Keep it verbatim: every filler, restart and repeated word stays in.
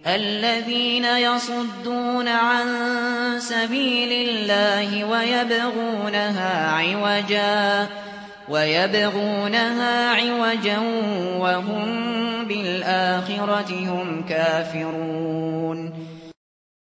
الذين يصدون عن سبيل الله ويبغونها عوجا ويبغونها عوجا وهم بالآخرة هم كافرون